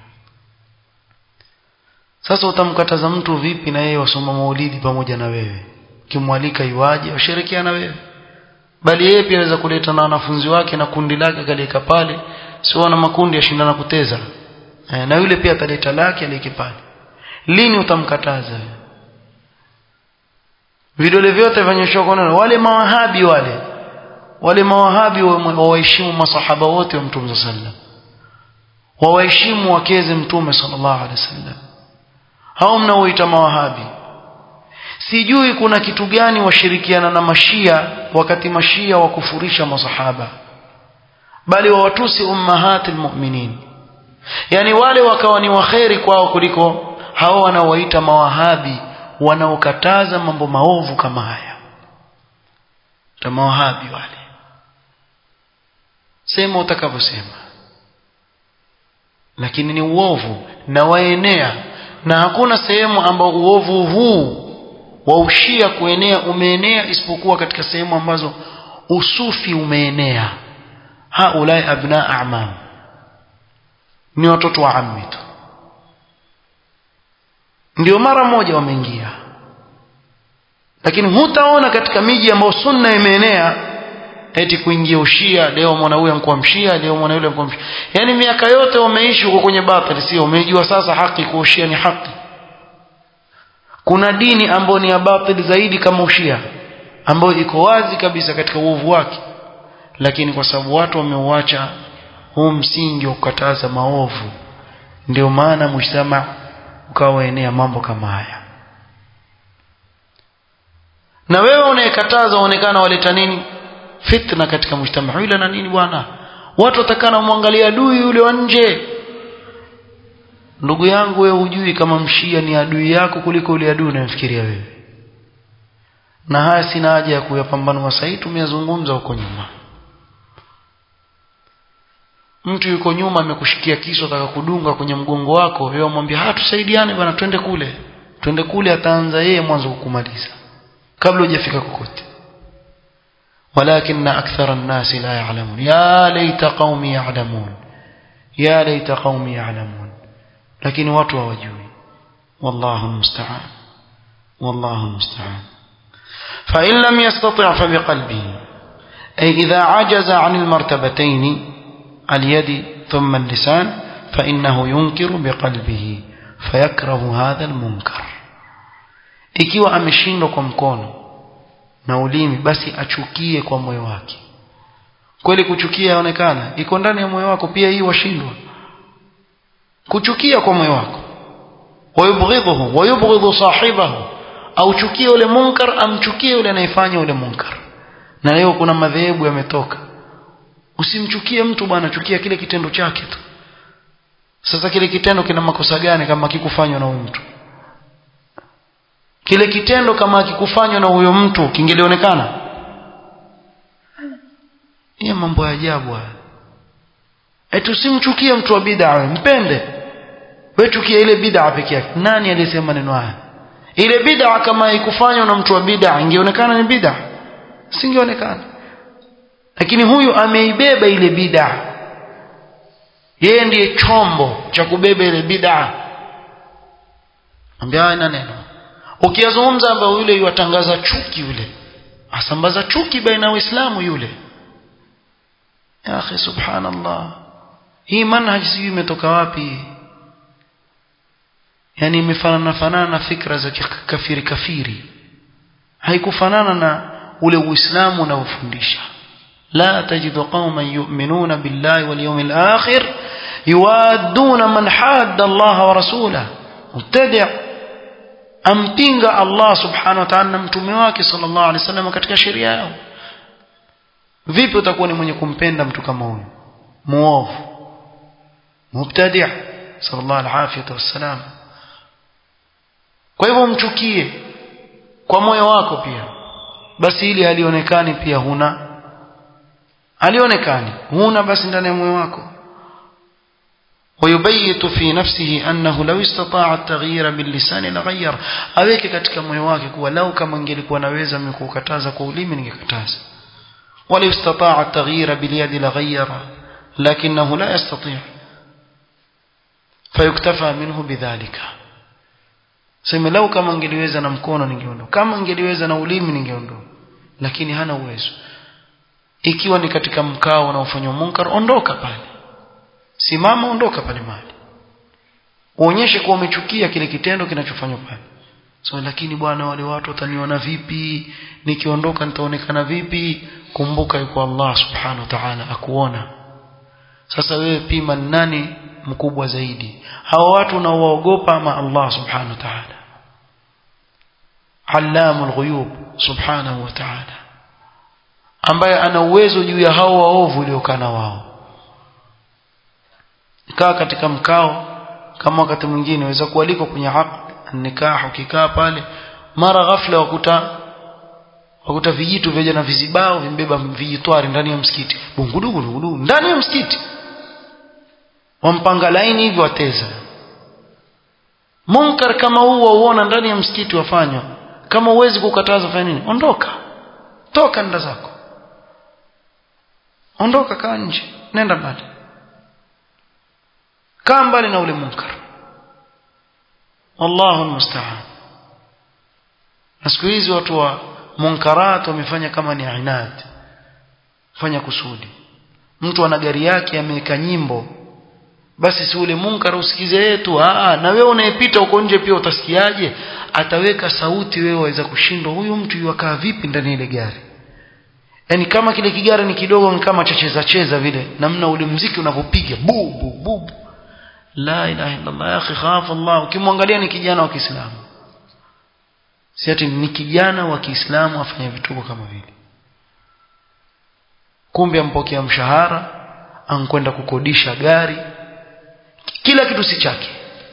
Sasa utamkataza mtu vipi na yeye wasoma maulidi pamoja na wewe? Kimwalika iwaje washirikiana na wewe? Bali yeye pia anaweza kuleta na wanafunzi wake na kundi lake kalika pale, sio na makundi yashindana kuteza. Na yule pia ataleta lake alike pale. Lini utamkataza? Vidole vyote vyanyoshwa kwa neno wale mawahabi, wale mawahabi waheshimu masahaba wote wa Mtume sallallahu alaihi wasallam, waheshimu wakeze Mtume sallallahu alaihi wasallam. Hao mnaoita mawahabi, sijui kuna kitu gani washirikiana na mashia wakati mashia wakufurisha masahaba, bali wawatusi ummahatul mu'minin. Yani wale wakawa ni waheri kwao kuliko hao wanaoita mawahabi wanaokataza mambo maovu kama haya. Mawahabi wale, sema utakavyosema, lakini ni uovu na waenea, na hakuna sehemu ambao uovu huu wa ushia kuenea umeenea isipokuwa katika sehemu ambazo usufi umeenea. Haulai abna a'mam, ni watoto wa ammi tu, ndio mara moja wameingia. Lakini hutaona katika miji ambayo sunna imeenea eti kuingia ushia. Leo mwana huyu anakuwa mshia, leo mwana yule anakuwa mshia. Yani miaka yote wameishi huko kwenye batili, sio umejua sasa haki kwa ushia ni haki. Kuna dini ambayo ni ya batili zaidi kama ushia, ambayo iko wazi kabisa katika uovu wake, lakini kwa sababu watu wameuacha huu msingi wa kukataza maovu, ndio maana mujtama ukawa enea mambo kama haya. Na wewe unayekataza uonekana waleta nini? Fitna katika mujtama. Yule na nini bwana? Watu watakana muangalia adui yule wa nje. Ndugu yangu, wewe hujui kama mshia ni adui yako kuliko yule adui unayemfikiria wewe. Na haya sina haja ya kuyapambanua sasa, tumeyazungumza huko nyuma. Mtu yuko nyuma amekushikia kisu ataka kudunga kwenye mgongo wako, wewe umwambia tusaidiane bwana, twende kule, ataanza yeye mwanzo kukumaliza kabla hujafika kokote. Walakinna akthara an-nasi la ya'lamun, ya laita qaumi ya'lamun, ya laita qaumi ya'lamun. Lakini watu hawajui. Wallahu musta'an, wallahu musta'an. Fa in lam yastati' fa biqalbihi, ay idha ajaza 'an al-martabatayn اليد ثم اللسان فإنه ينكر بقلبه فيكره هذا المنكر. ikiwa ameshindwa kwa mkono na ulimi, basi achukie kwa moyo wake. Kweli kuchukia yaonekana iko ndani ya moyo wako, pia hii washindwa kuchukia kwa moyo wako. Wayubghidhuhu wayubghidhu sahibahu, au chukie ule munkar, amchukie yule anayefanya ule munkar. Na leo kuna madhehebu yametoka, usimchukie mtu bwana, chukia kile kitendo chake tu. Sasa kile kitendo kina makosa gani kama kikufanywa na mtu? Kile kitendo kama kikufanywa na huyo mtu kingelionekana? Hii mambo ya ajabu haya. Eti usimchukie mtu wa bid'a, mpende. Wewe chukia ile bid'a pekee yake. Nani aliyesema neno haya? Ile bid'a kama ikufanywa na mtu wa bid'a ingeonekana ni bid'a? Singeonekana. Lakini huyu ameibeba ile bid'a. Yeye ndiye chombo cha kubeba ile bid'a. Ambia ina neno. Ukiyazungumza ambao yule yuatangaza chuki, yule asambaza chuki baina ya Waislamu yule. Ya akhi, subhanallah. Hii manhaj hii imetoka wapi? Yani imefanana na fikra za kafiri. Haikufanana na ule Uislamu unaofundisha. La tajidu qauman yu'minuna billahi wal yawmil akhir yuwadduna man hadda Allah wa rasulahu. Mubtadi' ampinga Allah subhanahu wa ta'ala na mtume wake sallallahu alaihi wasallam katika sheria yao. Vipi utakuwa ni mwenye kumpenda mtu kama huyo muovu, mubtadi' sallallahu alaihi wasallam? Kwa hivyo mchukie kwa moyo wako pia, basi ili halionekani pia huna, halionekani huna, basi ndani ya moyo wako. ويبيت في نفسه أنه لو استطاع التغيير باللسان لغير. aweke katika moyo wake kuwa lau kama ingelikuwa naweza mimi kukataza kwa ulimi ningekataza. ولو استطاع التغيير باليد لغير لكنه لا يستطيع فيكتفى منه بذلك. sema lau kama ingeliweza na mkono ningeondoa, kama ingeliweza na ulimi ningeondoa, lakini hana uwezo. Ikiwa ni katika mkao unaofanywa munkar, ondoka pale. Simama, ondoka pale mahali. Uonyeshe kuwa umechukia kile kitendo kinachofanywa pale. So lakini bwana, wale watu wataniona vipi? Nikiondoka nitaonekana vipi? Kumbuka yuko Allah subhanahu wa ta'ala akuona. Sasa wewe pima nani mkubwa zaidi, hao watu unaowaogopa ama Allah subhanahu wa ta'ala? Allamul ghuyub subhanahu wa ta'ala, ambaye ana uwezo juu ya hao waovu uliokana wao. Kaa katika mkao, kama wakati mwingine unaweza kualikwa kwenye nikah, ukikaa pale mara ghafla wakuta vijitu vya na vizibao vimbeba vijitwari ndani ya msikiti, bungudugu ndani ya msikiti, wampanga laini hivyo wateza. Munkar kama huo uona ndani ya msikiti wafanywa, kama uwezi kukataza fanya nini? Ondoka, toka nenda zako, ondoka, kaa nje, nenda mbali, kaa mbali na ule munkar. Wallahu almusta'an. Na siku hizi watu wa munkarat wamefanya kama ni inad, fanya kusudi. Mtu ana gari yake ameweka nyimbo, basi si ule munkar usikize yetu. Na wewe unayepita uko nje pia utasikiaje? Ataweka sauti, wewe waweza kushindwa huyu mtu yuakaa vipi ndani ile gari. Yani kama kile kigari ni kidogo, ni kama cheza vile, namna ule muziki unapopiga bu. La ilaha illa Allah. Ya akhi, khafu Allah. Ukimwangalia ni kijana wa Kiislamu, si ati ni kijana wa Kiislamu afanya vituko kama vile. Kumbe ampokea mshahara, ankwenda kukodisha gari, kila kitu si chake,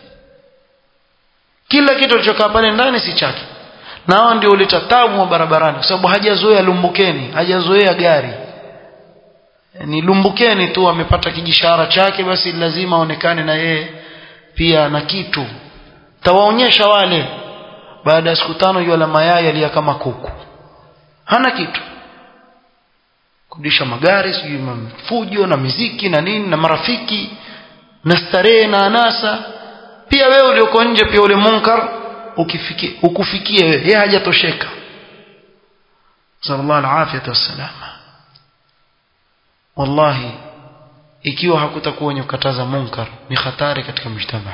kila kitu kilichokaa pale ndani si chake. Na hao ndio huleta taabu wa barabarani, kwa sababu hajazoea lumbukeni, hajazoea gari. Ni lumbukeni tu, amepata kijishara chake, basi lazima aonekane na yeye pia na kitu. Tawaonyesha wale baada ya siku 5 yule mayai aliya kama kuku, hana kitu. Kudisha magari, sijui fujo na miziki na nini na marafiki na starehe na anasa. Pia wewe ulioko nje pia ule munkar ukufikie wewe, yeye hajatosheka. Sallallahu alaihi wasallam. Wallahi, ikiwa hakutakuwa wenye kukataza munkar, ni hatari katika mjtama,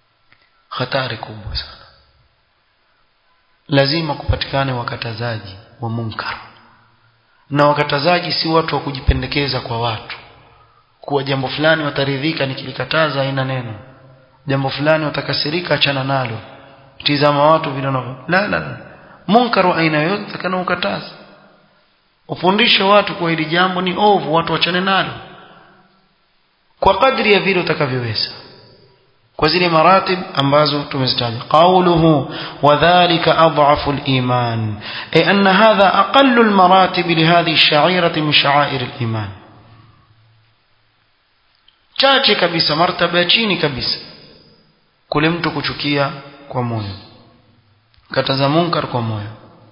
hatari kubwa sana. Lazima kupatikane wakatazaji. wa munkar. Na wakatazaji si watu wa kujipendekeza kwa watu kuwa jambo fulani wataridhika nikilikataza haina neno, jambo fulani watakasirika achana nalo, tizama watu vile la munkar wa aina yote takana ukataza, ufundishe watu kwa hili jambo ni ovu, watu wachane nalo kwa kadri ya vile utakavyoweza, kwa zile maratib ambazo tumezitaja. Qawluhu wadhālika adhafu al-iman, ay anna hadha aqallu al-maratib li hadhihi ash-sha'irati min sha'air al-iman, chache kabisa, martaba chini kabisa kule mtu kuchukia kwa moyo, kataza munkar kwa moyo.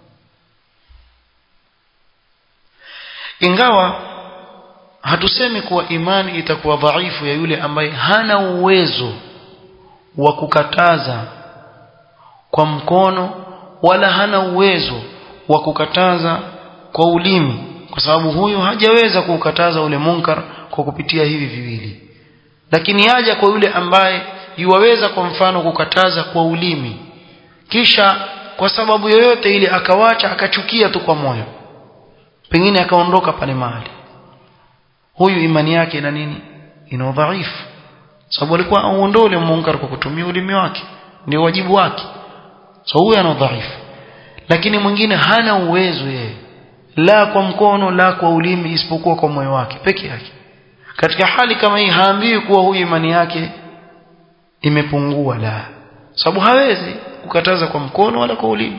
Ingawa hatusemi kuwa imani itakuwa dhaifu ya yule ambaye hana uwezo wa kukataza kwa mkono wala hana uwezo wa kukataza kwa ulimi, kwa sababu huyu hajaweza kukataza ule munkar kwa kupitia hivi viwili. Lakini yaja kwa yule ambaye yuwaweza kwa mfano kukataza kwa ulimi, kisha kwa sababu yoyote ile akawacha akachukia tu kwa moyo, pengine akaondoka pale mahali, huyu imani yake ina nini? Ina udhaifu, sababu alikuwa aondoe ule munkar kwa kutumia ulimi wake, ndio wajibu wake. So huyu ana udhaifu. Lakini mwingine hana uwezo yeye, la kwa mkono la kwa ulimi, isipokuwa kwa moyo wake peke yake. Katika hali kama hii haambiwi kuwa huyu imani yake imepungua, la, sababu hawezi kukataza kwa mkono wala kwa ulimi.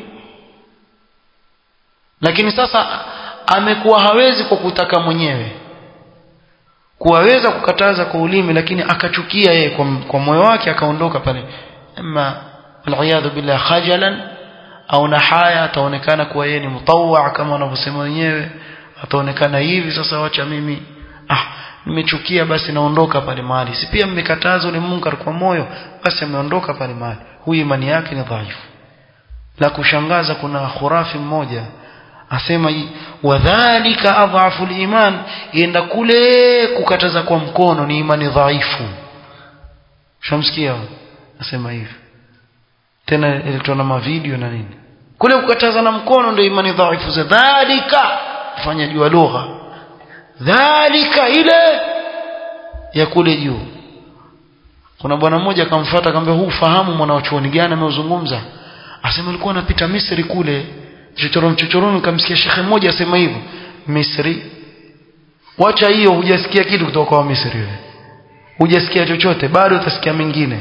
Lakini sasa amekuwa hawezi kwa kutaka mwenyewe, kuweza kukataza kwa ulimi lakini akachukia yeye kwa moyo wake, akaondoka pale, ama aliyadhu billah khajalan au nahaya, ataonekana kuwa yeye ni mutawwa kama wanavyosema wenyewe, ataonekana hivi, sasa wacha mimi nimechukia basi naondoka pale mahali. Si pia mmekataza ule munkar kwa moyo, basi ameondoka pale mahali, huyu imani yake ni dhaifu. La kushangaza, kuna khurafi mmoja asema wadhālika adhafu al-iman, yenda kule kukataza kwa mkono ni imani dhaifu. Shamsikia asema hivi, tena ilitona mavideo na nini, kule kukataza na mkono ndio imani dhaifu. Za dhalika fanya jua lugha, dhalika ile ya kule juu. Kuna bwana mmoja akamfuata akamwambia, huu fahamu mwanachuoni gani ameuzungumza? Asema alikuwa anapita Misri kule chochoroni, kamsikia shekhe mmoja asema hivyo. Misri, wacha hiyo, hujasikia kitu kutoka kwa Misri wewe, hujasikia chochote, bado utasikia mengine.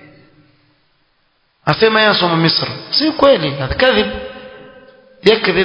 Asema yeye asoma Misri, si kweli, kadhib, yakdhib.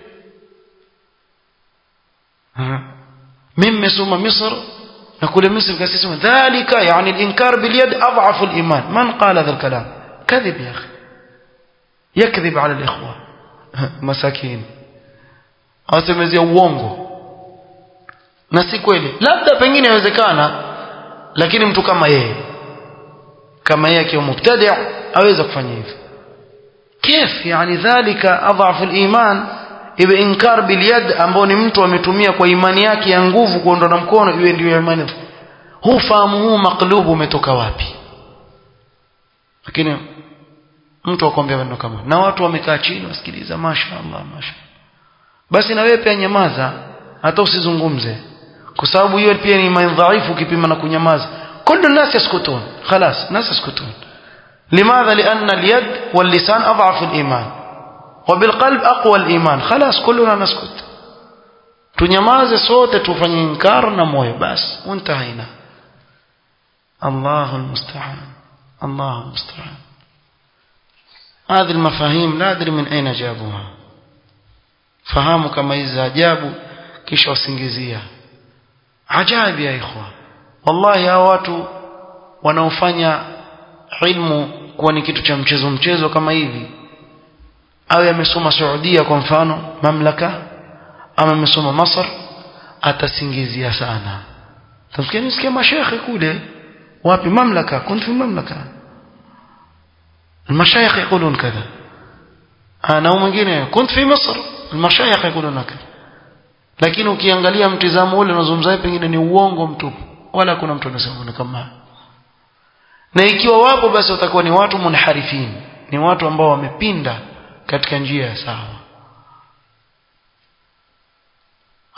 mimi nimesoma Misri na kule Misri kasema dhalika, yani al-inkar bil yad adhafu al-iman. man qala hadha al-kalam? kadhib ya akhi, yakdhib ala al-ikhwa masakin, asemezea uongo na si kweli. Labda pengine inawezekana, lakini mtu kama yeye akiwa mubtadi' aweza kufanya hivyo. كيف يعني ذلك اضعف الايمان iwe inkar bil yad, ambao ni mtu ametumia kwa imani yake ya nguvu kuondoa na mkono, iwe ndio imani. Huu fahamu huu maklubu umetoka wapi? Lakini mtu akwambia maneno kama, na watu wamekaa chini wasikiliza, mashaallah mashaallah, basi na wewe pia nyamaza, hata usizungumze, kwa sababu hiyo pia ni imani dhaifu ukipima na kunyamaza. Kullu nas yaskutun, خلاص nas yaskutun. لماذا؟ لأن اليد واللسان أضعف الإيمان وبالقلب أقوى الإيمان. خلاص كلنا نسكت، tunyamaze sote, tufanye inkar na moyo basi, untahaina. الله المستعان، الله المستعان. هذه المفاهيم لا أدري من أين جابوها. fahamu kama hizi ajabu kisha wasingizia. Ajabu ya ikhwa, wallahi hao watu wanaofanya ilmu kuwa ni kitu cha mchezo kama hivi, awe amesoma Saudia kwa mfano mamlaka, ama amesoma Masr, atasingizia sana. Nisikia mashayikh kule wapi mamlaka, كنت في المملكة المشايخ يقولون كذا، انا ومwingine كنت في مصر المشايخ يقولون كذا. Lakini ukiangalia mtizamo ule unazungumza pengine ni uongo mtupu, wala kuna mtu anasema kama. Na ikiwa wapo basi watakuwa ni watu munharifin, ni watu ambao wamepinda katika njia ya sawa.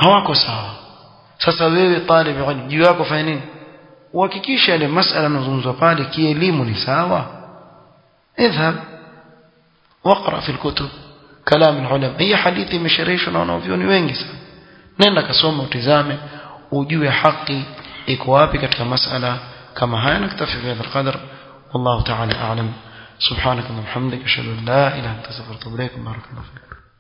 hawako sawa. Sasa wewe talib ilm juu yako fanya nini? Uhakikisha ile masala yanazungumzwa pale kielimu ni sawa. اذهب واقرا في الكتب كلام العلماء. hii hadithi imeshereheshwa na wanavyuoni wengi sana. Nenda kasoma utizame ujue haki iko wapi katika masala kama haya. Naktafi bihadha alqadr wallahu ta'ala a'lam. subhanaka wa bihamdika ashhadu an la ilaha illa anta astaghfiruka wa atubu ilaik. barakallahu fiik.